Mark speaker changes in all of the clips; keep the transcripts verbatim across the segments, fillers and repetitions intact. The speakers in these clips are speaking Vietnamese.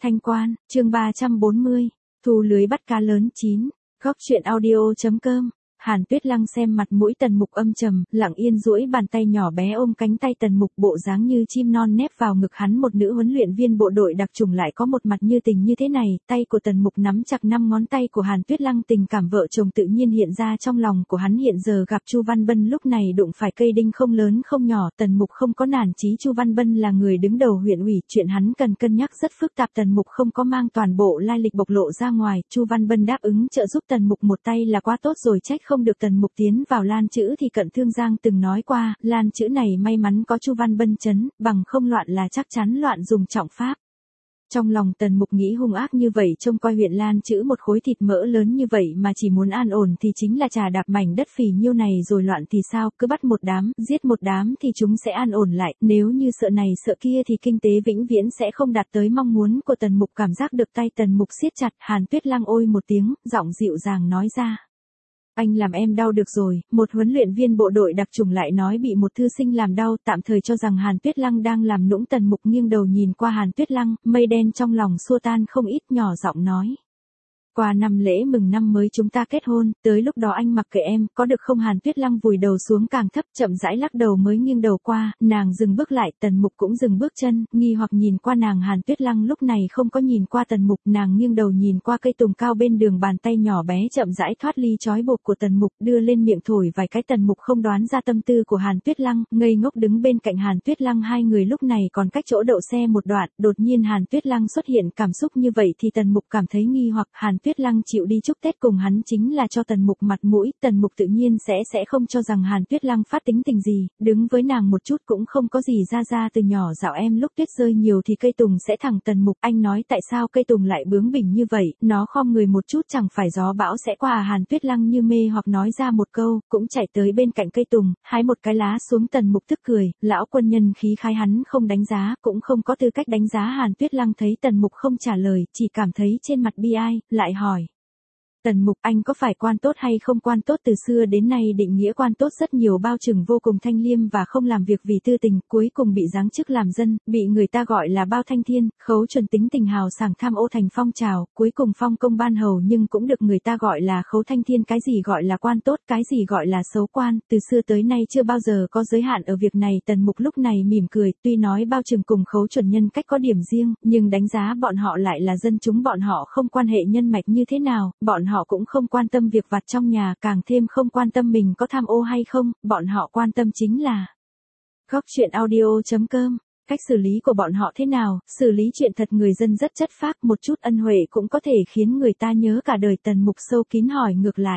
Speaker 1: Thanh Quan, chương ba trăm bốn mươi, thu lưới bắt cá lớn chín, góc truyện audio.com. Hàn Tuyết Lăng xem mặt mũi Tần Mục âm trầm, lặng yên duỗi bàn tay nhỏ bé ôm cánh tay Tần Mục, bộ dáng như chim non nép vào ngực hắn. Một nữ huấn luyện viên bộ đội đặc chủng lại có một mặt như tình như thế này. Tay của Tần Mục nắm chặt năm ngón tay của Hàn Tuyết Lăng, tình cảm vợ chồng tự nhiên hiện ra trong lòng của hắn. Hiện giờ gặp Chu Văn Bân lúc này đụng phải cây đinh không lớn không nhỏ, Tần Mục không có nản chí. Chu Văn Bân là người đứng đầu huyện ủy, chuyện hắn cần cân nhắc rất phức tạp. Tần Mục không có mang toàn bộ lai lịch bộc lộ ra ngoài. Chu Văn Bân đáp ứng trợ giúp Tần Mục một tay là quá tốt rồi, trách không được Tần Mục tiến vào Lan chữ thì Cận Thương Giang từng nói qua, Lan chữ này may mắn có Chu Văn Bân chấn, bằng không loạn là chắc chắn loạn dùng trọng pháp. Trong lòng Tần Mục nghĩ hung ác như vậy, trông coi huyện Lan chữ một khối thịt mỡ lớn như vậy mà chỉ muốn an ổn thì chính là trà đạp mảnh đất phì nhiêu này rồi loạn thì sao, cứ bắt một đám, giết một đám thì chúng sẽ an ổn lại, nếu như sợ này sợ kia thì kinh tế vĩnh viễn sẽ không đạt tới mong muốn của Tần Mục. Cảm giác được tay Tần Mục siết chặt, Hàn Tuyết Lăng ôi một tiếng, giọng dịu dàng nói ra. Anh làm em đau được rồi, một huấn luyện viên bộ đội đặc chủng lại nói bị một thư sinh làm đau, tạm thời cho rằng Hàn Tuyết Lăng đang làm nũng. Tần Mục nghiêng đầu nhìn qua Hàn Tuyết Lăng, mây đen trong lòng xua tan không ít, nhỏ giọng nói. Qua năm lễ mừng năm mới chúng ta kết hôn, tới lúc đó anh mặc kệ em, có được không? Hàn Tuyết Lăng vùi đầu xuống càng thấp, chậm rãi lắc đầu mới nghiêng đầu qua, nàng dừng bước lại, Tần Mục cũng dừng bước chân, nghi hoặc nhìn qua nàng. Hàn Tuyết Lăng lúc này không có nhìn qua Tần Mục, nàng nghiêng đầu nhìn qua cây tùng cao bên đường, bàn tay nhỏ bé chậm rãi thoát ly trói buộc của Tần Mục, đưa lên miệng thổi vài cái. Tần Mục không đoán ra tâm tư của Hàn Tuyết Lăng, ngây ngốc đứng bên cạnh Hàn Tuyết Lăng. Hai người lúc này còn cách chỗ đậu xe một đoạn, đột nhiên Hàn Tuyết Lăng xuất hiện cảm xúc như vậy thì Tần Mục cảm thấy nghi hoặc. Hàn Tuyết Lăng chịu đi chúc Tết cùng hắn chính là cho Tần Mục mặt mũi, Tần Mục tự nhiên sẽ sẽ không cho rằng Hàn Tuyết Lăng phát tính tình gì, đứng với nàng một chút cũng không có gì. Ra ra từ nhỏ dạo em lúc tuyết rơi nhiều thì cây tùng sẽ thẳng. Tần Mục, anh nói tại sao cây tùng lại bướng bỉnh như vậy, nó khom người một chút chẳng phải gió bão sẽ qua à? Hàn Tuyết Lăng như mê hoặc nói ra một câu, cũng chạy tới bên cạnh cây tùng, hái một cái lá xuống. Tần Mục tức cười, lão quân nhân khí khái hắn không đánh giá, cũng không có tư cách đánh giá. Hàn Tuyết Lăng thấy Tần Mục không trả lời, chỉ cảm thấy trên mặt bi ai, lại hỏi. Tần Mục, anh có phải quan tốt hay không? Quan tốt từ xưa đến nay định nghĩa quan tốt rất nhiều, bao trùm vô cùng thanh liêm và không làm việc vì tư tình, cuối cùng bị giáng chức làm dân, bị người ta gọi là bao thanh thiên. Khấu Chuẩn tính tình hào sảng tham ô thành phong trào, cuối cùng phong công ban hầu nhưng cũng được người ta gọi là Khấu Thanh Thiên. Cái gì gọi là quan tốt, cái gì gọi là xấu quan, từ xưa tới nay chưa bao giờ có giới hạn ở việc này. Tần Mục lúc này mỉm cười, tuy nói bao trùm cùng Khấu Chuẩn nhân cách có điểm riêng, nhưng đánh giá bọn họ lại là dân chúng, bọn họ không quan hệ nhân mạch như thế nào, bọn họ cũng không quan tâm việc vặt trong nhà, càng thêm không quan tâm mình có tham ô hay không, bọn họ quan tâm chính là góc truyện audio.com. Cách xử lý của bọn họ thế nào, xử lý chuyện thật người dân rất chất phác, một chút ân huệ cũng có thể khiến người ta nhớ cả đời. Tần Mục sâu kín hỏi ngược lại.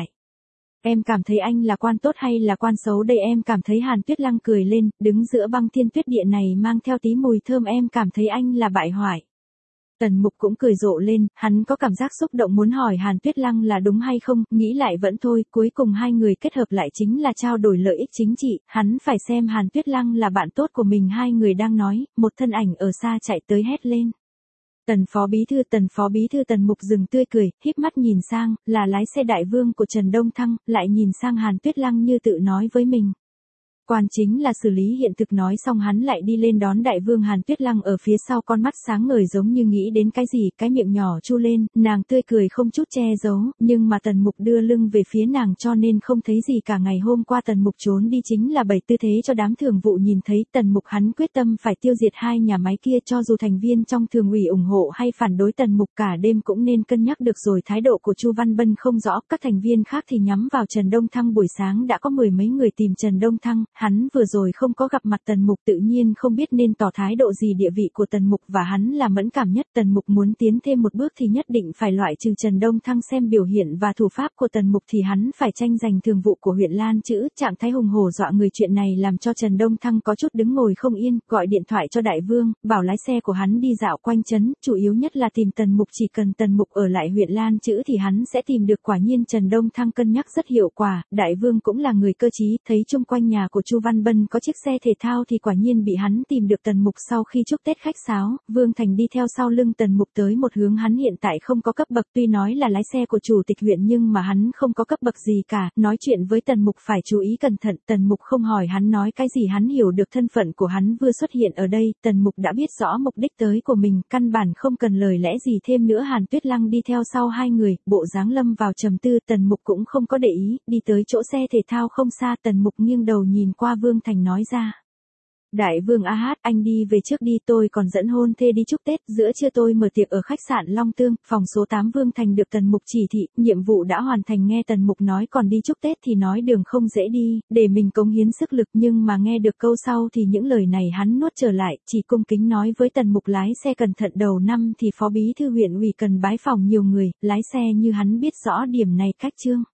Speaker 1: Em cảm thấy anh là quan tốt hay là quan xấu đây? Em cảm thấy. Hàn Tuyết Lăng cười lên, đứng giữa băng thiên tuyết địa này mang theo tí mùi thơm, em cảm thấy anh là bại hoại. Tần Mục cũng cười rộ lên, hắn có cảm giác xúc động muốn hỏi Hàn Tuyết Lăng là đúng hay không, nghĩ lại vẫn thôi, cuối cùng hai người kết hợp lại chính là trao đổi lợi ích chính trị, hắn phải xem Hàn Tuyết Lăng là bạn tốt của mình. Hai người đang nói, một thân ảnh ở xa chạy tới hét lên. Tần phó bí thư, Tần phó bí thư. Tần Mục dừng tươi cười, híp mắt nhìn sang, là lái xe đại vương của Trần Đông Thăng, lại nhìn sang Hàn Tuyết Lăng như tự nói với mình. Quan chính là xử lý hiện thực. Nói xong hắn lại đi lên đón đại vương. Hàn Tuyết Lăng ở phía sau, con mắt sáng ngời giống như nghĩ đến cái gì, cái miệng nhỏ chu lên, nàng tươi cười không chút che giấu, nhưng mà Tần Mục đưa lưng về phía nàng cho nên không thấy gì cả. Ngày hôm qua Tần Mục trốn đi chính là bày tư thế cho đám thường vụ nhìn thấy. Tần Mục hắn quyết tâm phải tiêu diệt hai nhà máy kia, cho dù thành viên trong thường ủy ủng hộ hay phản đối Tần Mục cả đêm cũng nên cân nhắc được rồi. Thái độ của Chu Văn Bân không rõ, các thành viên khác thì nhắm vào Trần Đông Thăng. Buổi sáng đã có mười mấy người tìm Trần Đông Thăng, hắn vừa rồi không có gặp mặt Tần Mục, tự nhiên không biết nên tỏ thái độ gì. Địa vị của Tần Mục và hắn là mẫn cảm nhất, Tần Mục muốn tiến thêm một bước thì nhất định phải loại trừ Trần Đông Thăng. Xem biểu hiện và thủ pháp của Tần Mục thì hắn phải tranh giành thường vụ của huyện Lan chữ, trạng thái hùng hổ dọa người. Chuyện này làm cho Trần Đông Thăng có chút đứng ngồi không yên, gọi điện thoại cho đại vương, bảo lái xe của hắn đi dạo quanh trấn, chủ yếu nhất là tìm Tần Mục. Chỉ cần Tần Mục ở lại huyện Lan chữ thì hắn sẽ tìm được. Quả nhiên Trần Đông Thăng cân nhắc rất hiệu quả, đại vương cũng là người cơ trí, thấy chung quanh nhà của Chu Văn Bân có chiếc xe thể thao thì quả nhiên bị hắn tìm được. Tần Mục sau khi chúc Tết khách sáo, Vương Thành đi theo sau lưng Tần Mục tới một hướng hắn hiện tại không có cấp bậc, tuy nói là lái xe của chủ tịch huyện nhưng mà hắn không có cấp bậc gì cả, nói chuyện với Tần Mục phải chú ý cẩn thận. Tần Mục không hỏi hắn nói cái gì, hắn hiểu được thân phận của hắn vừa xuất hiện ở đây, Tần Mục đã biết rõ mục đích tới của mình, căn bản không cần lời lẽ gì thêm nữa. Hàn Tuyết Lăng đi theo sau hai người, bộ dáng lâm vào trầm tư, Tần Mục cũng không có để ý, đi tới chỗ xe thể thao không xa, Tần Mục nghiêng đầu nhìn qua Vương Thành nói ra. Đại vương a hát, anh đi về trước đi, tôi còn dẫn hôn thê đi chúc Tết, giữa trưa tôi mở tiệc ở khách sạn Long Tương, phòng số tám. Vương Thành được Tần Mục chỉ thị, nhiệm vụ đã hoàn thành, nghe Tần Mục nói còn đi chúc Tết thì nói đường không dễ đi, để mình cống hiến sức lực, nhưng mà nghe được câu sau thì những lời này hắn nuốt trở lại, chỉ cung kính nói với Tần Mục lái xe cẩn thận, đầu năm thì phó bí thư huyện ủy cần bái phỏng nhiều người, lái xe như hắn biết rõ điểm này cách chương.